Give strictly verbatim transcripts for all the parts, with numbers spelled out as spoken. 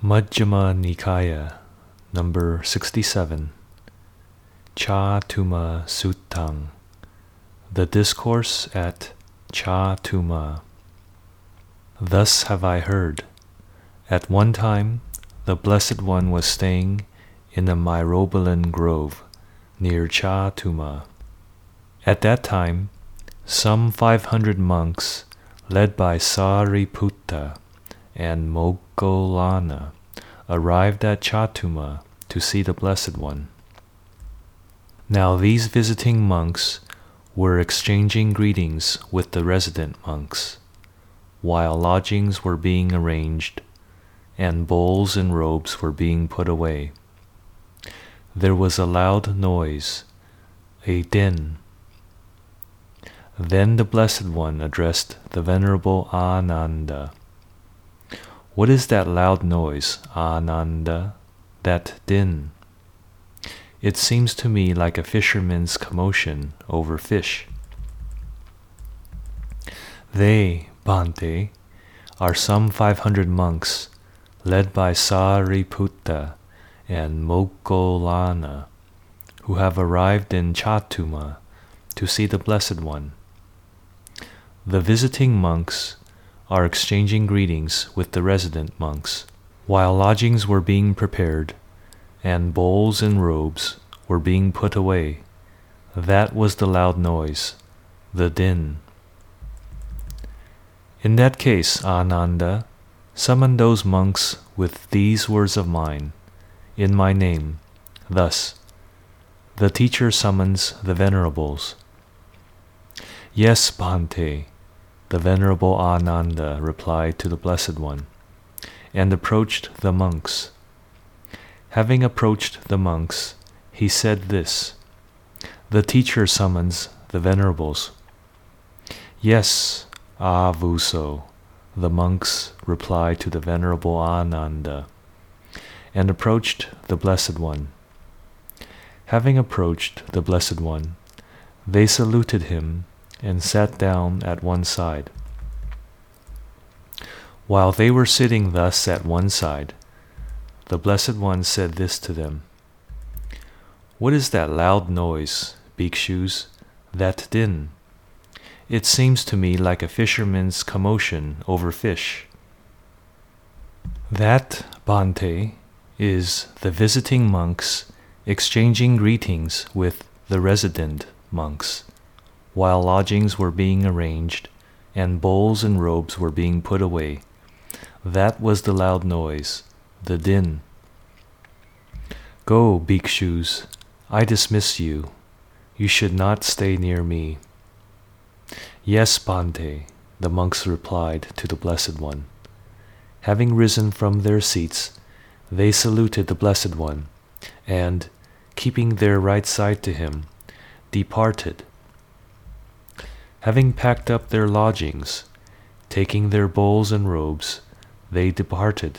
Majjhima Nikaya, number sixty-seven, Cha-Tumma Suttang, the Discourse at Cha-Tumma. Thus have I heard. At one time, the Blessed One was staying in a myrobalan grove near Cha-Tumma. At that time, some five hundred monks, led by Sariputta and Moggallana, arrived at Cha-Tumma to see the Blessed One. Now these visiting monks were exchanging greetings with the resident monks, while lodgings were being arranged and bowls and robes were being put away. There was a loud noise, a din. Then the Blessed One addressed the Venerable Ananda. What is that loud noise, Ananda, that din? It seems to me like a fisherman's commotion over fish. They, Bhante, are some five hundred monks, led by Sariputta and Moggallana, who have arrived in Cha-Tumma to see the Blessed One. The visiting monks are exchanging greetings with the resident monks, while lodgings were being prepared and bowls and robes were being put away. That was the loud noise, the din. In that case, Ananda, summon those monks with these words of mine, in my name, thus. The teacher summons the venerables. Yes, Bhante, the Venerable Ananda replied to the Blessed One, and approached the monks. Having approached the monks, he said this, the teacher summons the venerables. Yes, Avuso, the monks replied to the Venerable Ananda, and approached the Blessed One. Having approached the Blessed One, they saluted him and sat down at one side. While they were sitting thus at one side, the Blessed One said this to them. What is that loud noise, bhikshus, that din? It seems to me like a fisherman's commotion over fish. That, Bhante, is the visiting monks exchanging greetings with the resident monks, while lodgings were being arranged and bowls and robes were being put away. That was the loud noise, the din. Go, bhikshus, I dismiss you. You should not stay near me. Yes, Bhante, the monks replied to the Blessed One. Having risen from their seats, they saluted the Blessed One, and, keeping their right side to him, departed. Having packed up their lodgings, taking their bowls and robes, they departed.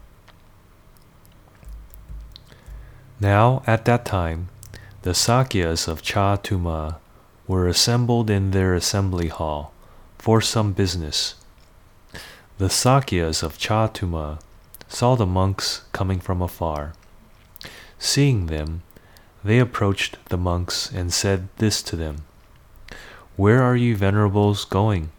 Now, at that time, the Sakyas of Cha-Tumma were assembled in their assembly hall for some business. The Sakyas of Cha-Tumma saw the monks coming from afar. Seeing them, they approached the monks and said this to them. Where are you venerables going?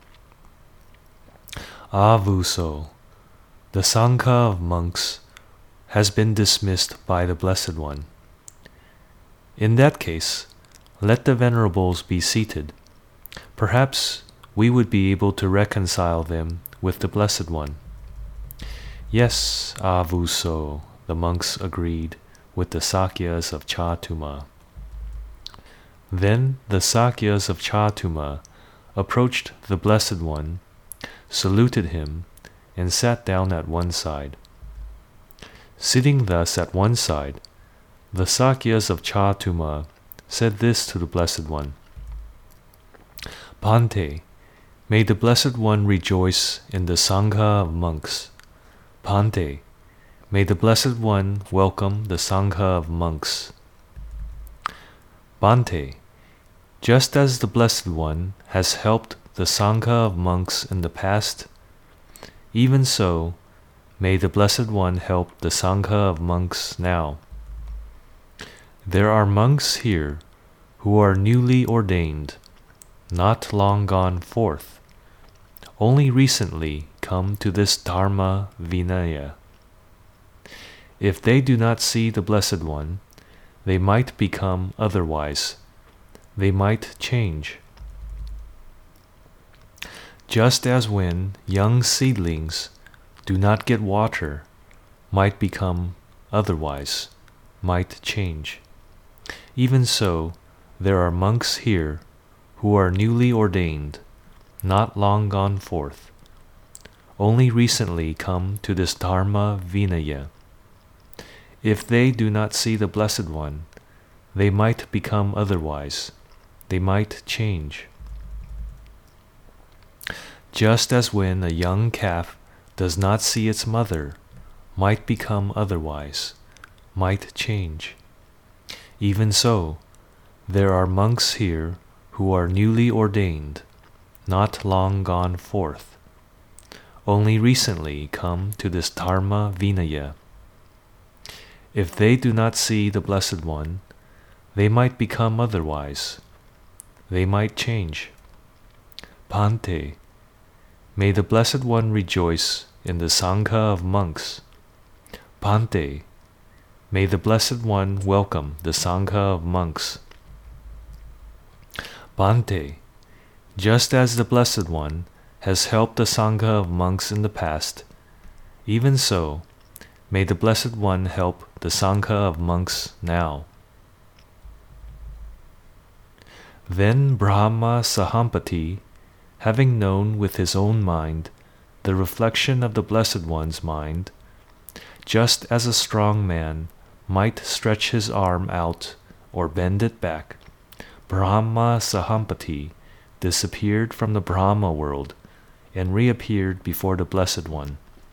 Avuso, the Sangha of monks has been dismissed by the Blessed One. In that case, let the venerables be seated. Perhaps we would be able to reconcile them with the Blessed One. Yes, Avuso, the monks agreed with the Sakyas of Cha-Tumma. Then the Sakyas of Cha-Tumma approached the Blessed One, saluted him, and sat down at one side. Sitting thus at one side, the Sakyas of Cha-Tumma said this to the Blessed One. Bhante, may the Blessed One rejoice in the Sangha of monks. Bhante, may the Blessed One welcome the Sangha of monks. Bhante, just as the Blessed One has helped the Sangha of monks in the past, even so, May the Blessed One help the Sangha of monks now. There are monks here who are newly ordained, not long gone forth, only recently come to this Dharma Vinaya. If they do not see the Blessed One, they might become otherwise. They might change. Just as when young seedlings do not get water, might become otherwise, might change. Even so, there are monks here who are newly ordained, not long gone forth, only recently come to this Dharma Vinaya. If they do not see the Blessed One, they might become otherwise, they might change. Just as when a young calf does not see its mother, might become otherwise, might change. Even so, there are monks here who are newly ordained, not long gone forth, only recently come to this Dharma Vinaya. If they do not see the Blessed One, they might become otherwise, they might change. Bhante, may the Blessed One rejoice in the Sangha of monks. Bhante, may the Blessed One welcome the Sangha of monks. Bhante, just as the Blessed One has helped the Sangha of monks in the past, even so, may the Blessed One help the Sangha of monks now. Then Brahma Sahampati, having known with his own mind the reflection of the Blessed One's mind, just as a strong man might stretch his arm out or bend it back, Brahma Sahampati disappeared from the Brahma world and reappeared before the Blessed One.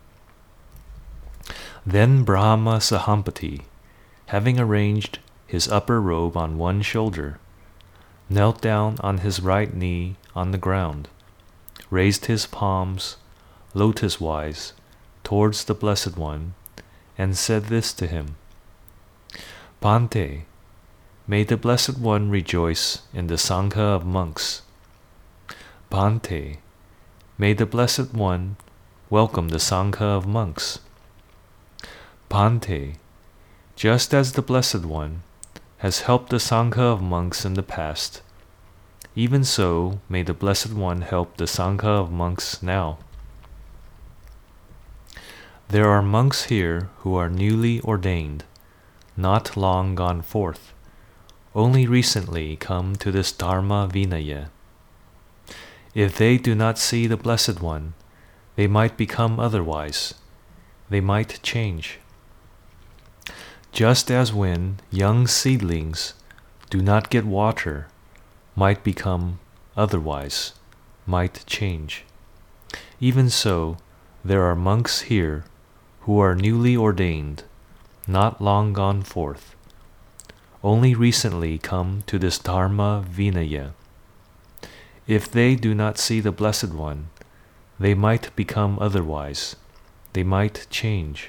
Then Brahma Sahampati, having arranged his upper robe on one shoulder, knelt down on his right knee on the ground, raised his palms lotus-wise towards the Blessed One, and said this to him: Bhante, may the Blessed One rejoice in the Sangha of monks. Bhante, may the Blessed One welcome the Sangha of monks. Bhante, just as the Blessed One has helped the Sangha of monks in the past, even so may the Blessed One help the Sangha of monks now. There are monks here who are newly ordained, not long gone forth, only recently come to this Dharma Vinaya. If they do not see the Blessed One, they might become otherwise, they might change. Just as when young seedlings do not get water, might become otherwise, might change. Even so, there are monks here who are newly ordained, not long gone forth, only recently come to this Dharma Vinaya. If they do not see the Blessed One, they might become otherwise, they might change.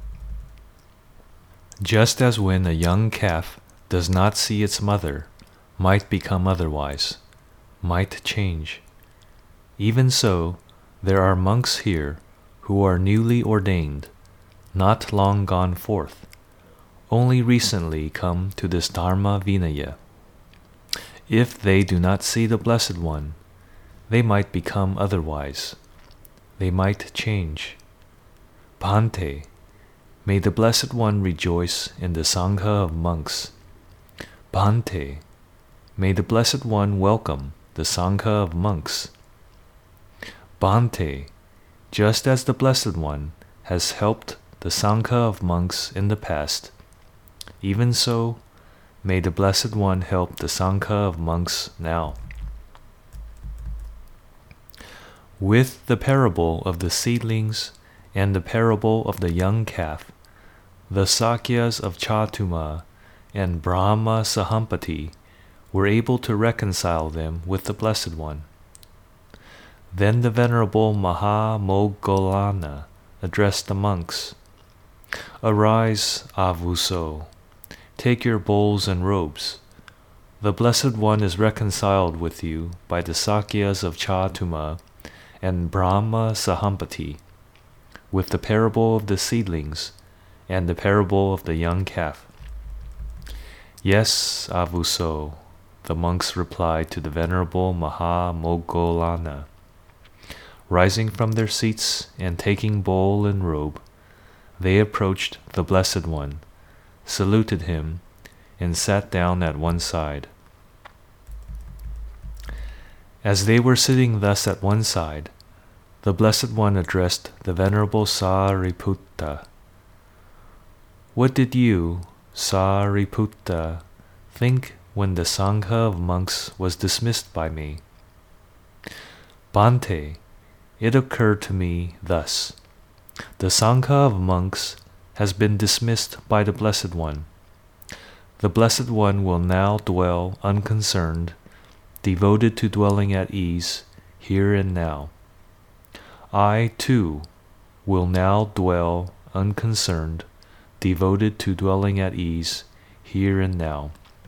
Just as when a young calf does not see its mother, might become otherwise, might change. Even so, there are monks here who are newly ordained, not long gone forth, only recently come to this Dharma Vinaya. If they do not see the Blessed One, they might become otherwise, they might change. Bhante, may the Blessed One rejoice in the Sangha of monks. Bhante, may the Blessed One welcome the Sangha of monks. Bhante, just as the Blessed One has helped the Sangha of monks in the past, even so, may the Blessed One help the Sangha of monks now. With the parable of the seedlings and the parable of the young calf, the Sakyas of Chatuma and Brahma Sahampati were able to reconcile them with the Blessed One. Then the Venerable Maha Moggallana addressed the monks. Arise, Avuso, take your bowls and robes. The Blessed One is reconciled with you by the Sakyas of Chatuma and Brahma Sahampati, with the parable of the seedlings and the parable of the young calf. Yes, Avuso, the monks replied to the Venerable Mahamoggallana. Rising from their seats and taking bowl and robe, they approached the Blessed One, saluted him, and sat down at one side. As they were sitting thus at one side, the Blessed One addressed the Venerable Sariputta. What did you, Sariputta, think when the Sangha of monks was dismissed by me? Bhante, it occurred to me thus. The Sangha of monks has been dismissed by the Blessed One. The Blessed One will now dwell unconcerned, devoted to dwelling at ease, here and now. I, too, will now dwell unconcerned, devoted to dwelling at ease, here and now.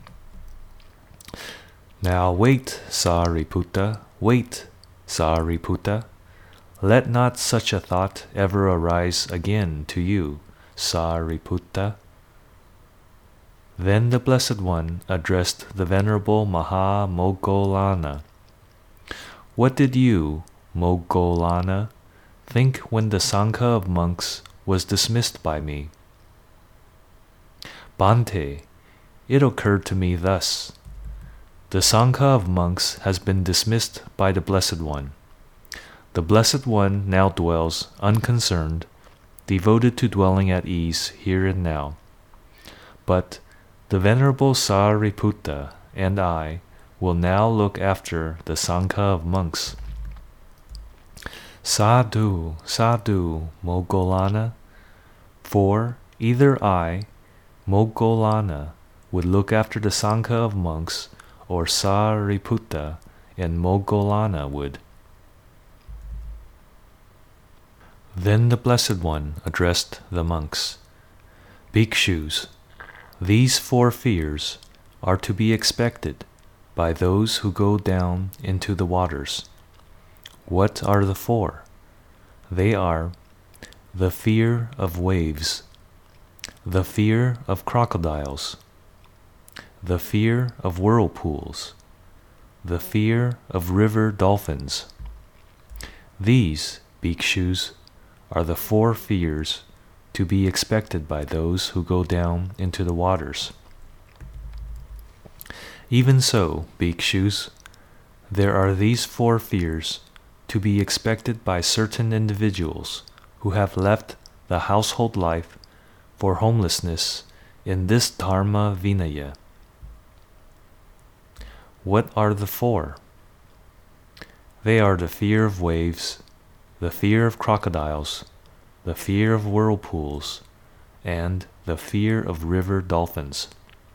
Now wait, Sariputta, wait, Sariputta. Let not such a thought ever arise again to you, Sariputta. Then the Blessed One addressed the Venerable Mahamoggallana. What did you, Moggallana, think when the Sangha of monks was dismissed by me? Bhante, it occurred to me thus. The Sangha of monks has been dismissed by the Blessed One. The Blessed One now dwells unconcerned, devoted to dwelling at ease here and now. But the Venerable Sariputta and I will now look after the Sangha of monks. Sadhu, sadhu, Moggallana, for either I, Moggallana, would look after the Sangha of monks, or Sariputta and Moggallana would. Then the Blessed One addressed the monks. Bhikshus, these four fears are to be expected by those who go down into the waters. What are the four? They are the fear of waves, the fear of crocodiles, the fear of whirlpools, the fear of river dolphins. These, bhikshus, are the four fears to be expected by those who go down into the waters. Even so, bhikshus, there are these four fears to be expected by certain individuals who have left the household life for homelessness in this Dharma Vinaya. What are the four? They are the fear of waves, the fear of crocodiles, the fear of whirlpools, and the fear of river dolphins.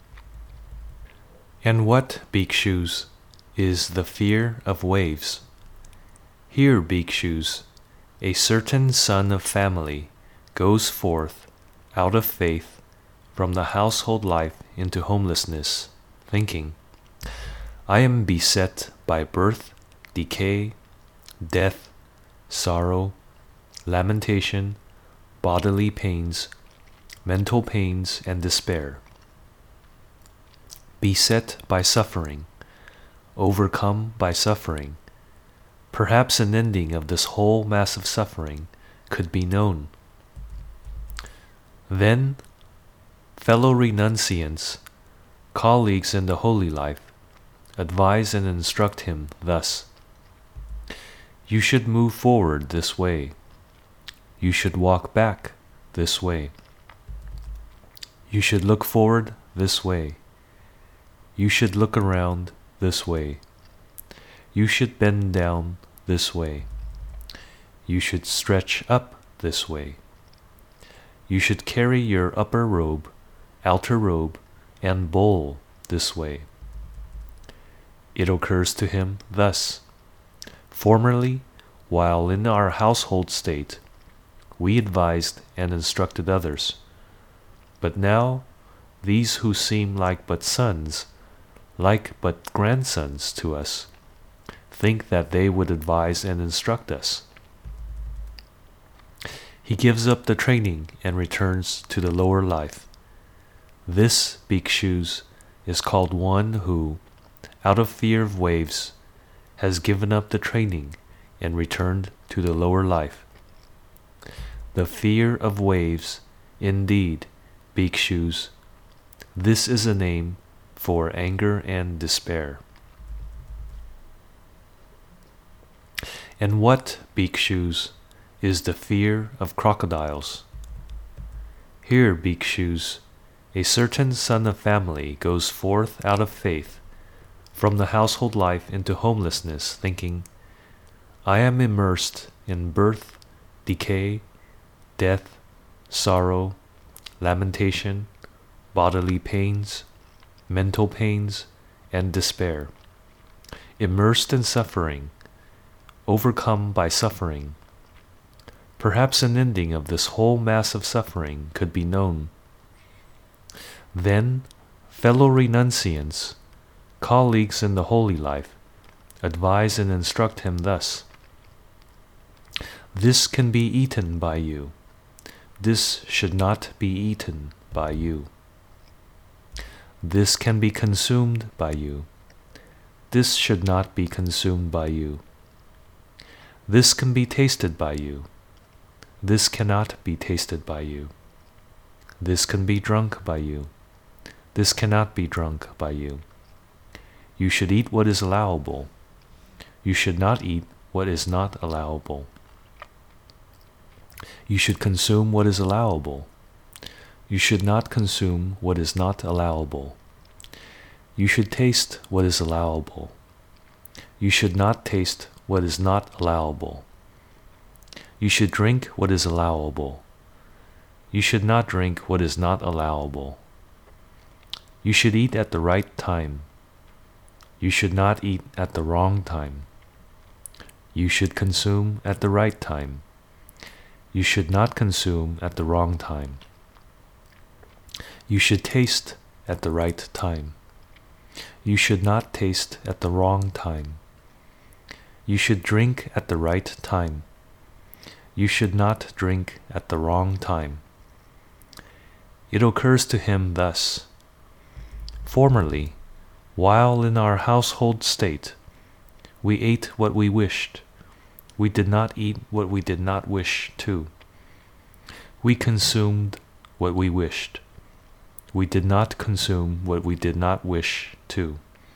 And what, bhikshus, is the fear of waves? Here, bhikshus, a certain son of family goes forth out of faith from the household life into homelessness, thinking, I am beset by birth, decay, death, sorrow, lamentation, bodily pains, mental pains, and despair. Beset by suffering, overcome by suffering, perhaps an ending of this whole mass of suffering could be known. Then, fellow renunciants, colleagues in the holy life, advise and instruct him thus. You should move forward this way. You should walk back this way. You should look forward this way. You should look around this way. You should bend down this way. You should stretch up this way. You should carry your upper robe, outer robe, and bowl this way. It occurs to him thus. Formerly, while in our household state, we advised and instructed others. But now, these who seem like but sons, like but grandsons to us, think that they would advise and instruct us. He gives up the training and returns to the lower life. This, bhikshus, is called one who, out of fear of waves, has given up the training and returned to the lower life. The fear of waves, indeed, bhikshus, this is a name for anger and despair. And what, bhikshus, is the fear of crocodiles? Here, bhikshus, a certain son of family goes forth out of faith from the household life into homelessness, thinking, I am immersed in birth, decay, death, sorrow, lamentation, bodily pains, mental pains, and despair. Immersed in suffering, overcome by suffering. Perhaps an ending of this whole mass of suffering could be known. Then, fellow renunciants, colleagues in the holy life, advise and instruct him thus. This can be eaten by you. This should not be eaten by you. This can be consumed by you. This should not be consumed by you. This can be tasted by you. This cannot be tasted by you. This can be drunk by you. This cannot be drunk by you. You should eat what is allowable. You should not eat what is not allowable. You should consume what is allowable. You should not consume what is not allowable. You should taste what is allowable. You should not taste what is not allowable. You should drink what is allowable. You should not drink what is not allowable. You should eat at the right time. You should not eat at the wrong time. You should consume at the right time. You should not consume at the wrong time. You should taste at the right time. You should not taste at the wrong time. You should drink at the right time. You should not drink at the wrong time. It occurs to him thus. Formerly, while in our household state, we ate what we wished. We did not eat what we did not wish to. We consumed what we wished. We did not consume what we did not wish to.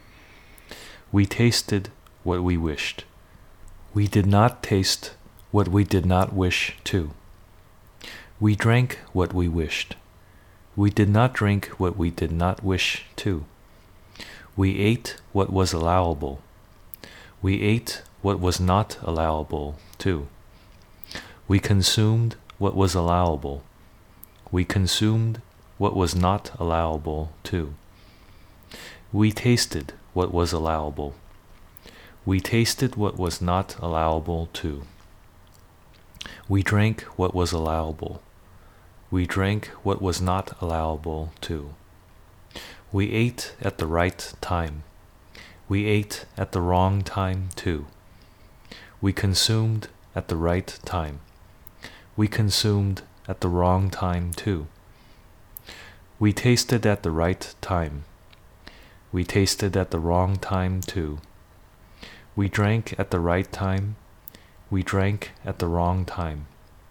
We tasted what we wished. We did not taste what we did not wish to. We drank what we wished. We did not drink what we did not wish to. We ate what was allowable. We ate what was not allowable too. We consumed what was allowable. We consumed what was not allowable too. We tasted what was allowable. We tasted what was not allowable too. We drank what was allowable. We drank what was not allowable too. We ate at the right time. We ate at the wrong time too. We consumed at the right time. We consumed at the wrong time too. We tasted at the right time. We tasted at the wrong time too. We drank at the right time. We drank at the wrong time.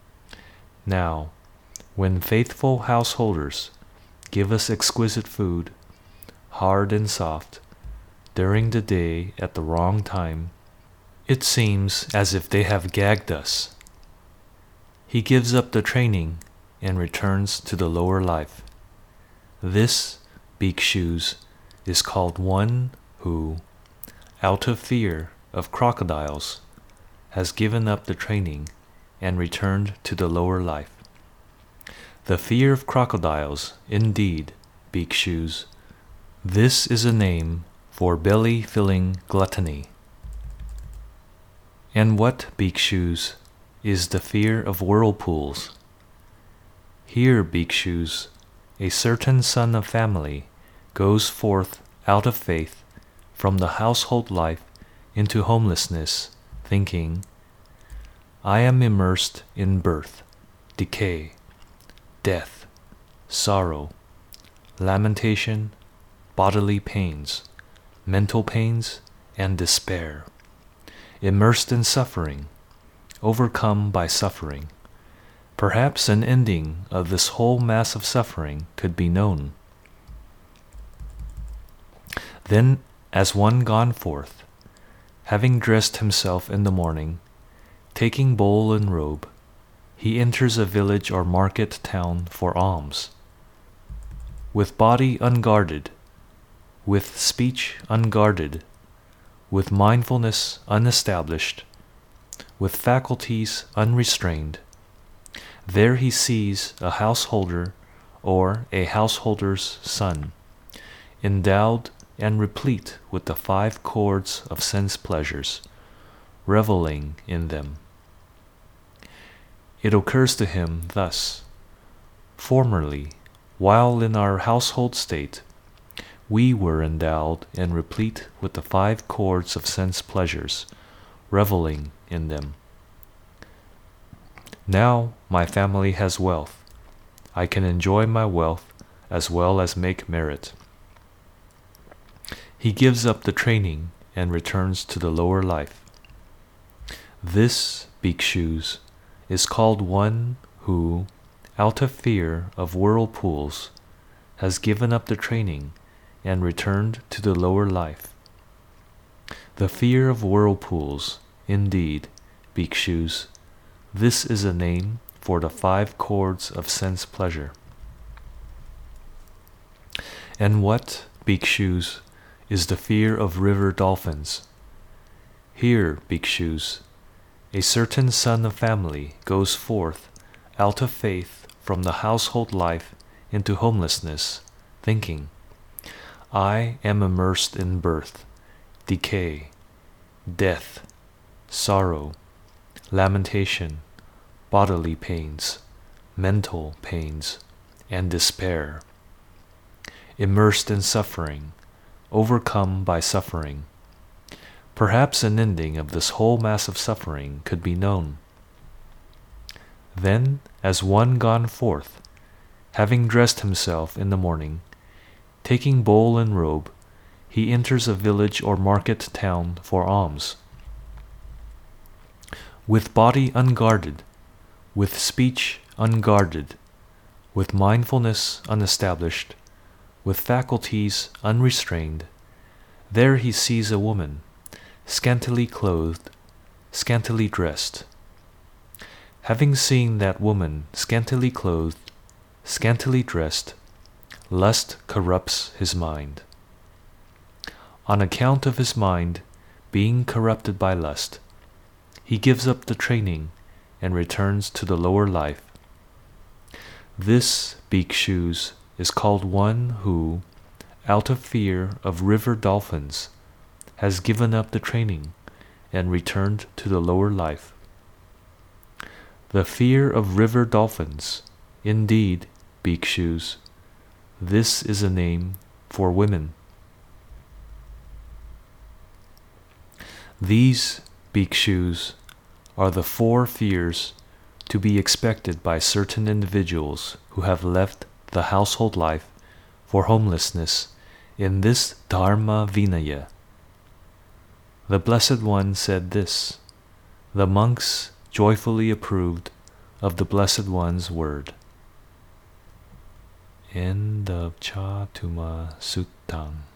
Now, when faithful householders give us exquisite food, hard and soft, during the day at the wrong time, it seems as if they have gagged us. He gives up the training and returns to the lower life. This, bhikshus, is called one who, out of fear of crocodiles, has given up the training and returned to the lower life. The fear of crocodiles, indeed, bhikshus, this is a name for belly-filling gluttony. And what, bhikshus, is the fear of whirlpools. Here, bhikshus, a certain son of family goes forth out of faith from the household life into homelessness, thinking, I am immersed in birth, decay, death, sorrow, lamentation, bodily pains, mental pains, and despair, immersed in suffering, overcome by suffering. Perhaps an ending of this whole mass of suffering could be known. Then, as one gone forth, having dressed himself in the morning, taking bowl and robe, he enters a village or market town for alms. With body unguarded, with speech unguarded, with mindfulness unestablished, with faculties unrestrained, there he sees a householder or a householder's son, endowed and replete with the five chords of sense pleasures, reveling in them. It occurs to him thus, formerly, while in our household state, we were endowed and replete with the five chords of sense pleasures, reveling in them. Now my family has wealth. I can enjoy my wealth as well as make merit. He gives up the training and returns to the lower life. This, bhikshus, is called one who, out of fear of whirlpools, has given up the training and returned to the lower life. The fear of whirlpools, indeed, bhikshus, this is a name for the five chords of sense pleasure. And what, bhikshus, is the fear of river dolphins? Here, bhikshus, a certain son of family goes forth out of faith from the household life into homelessness, thinking, I am immersed in birth, decay, death, sorrow, lamentation, bodily pains, mental pains, and despair, immersed in suffering, overcome by suffering. Perhaps an ending of this whole mass of suffering could be known. Then, as one gone forth, having dressed himself in the morning, taking bowl and robe, he enters a village or market town for alms. With body unguarded, with speech unguarded, with mindfulness unestablished, with faculties unrestrained, there he sees a woman, scantily clothed, scantily dressed. Having seen that woman scantily clothed, scantily dressed, lust corrupts his mind. On account of his mind being corrupted by lust, he gives up the training and returns to the lower life. This, bhikshus, is called one who, out of fear of river dolphins, has given up the training and returned to the lower life. The fear of river dolphins, indeed, bhikshus, this is a name for women. These, bhikshus, are the four fears to be expected by certain individuals who have left the household life for homelessness in this Dharma Vinaya. The Blessed One said this. The monks joyfully approved of the Blessed One's word. End of Chatuma Suttam.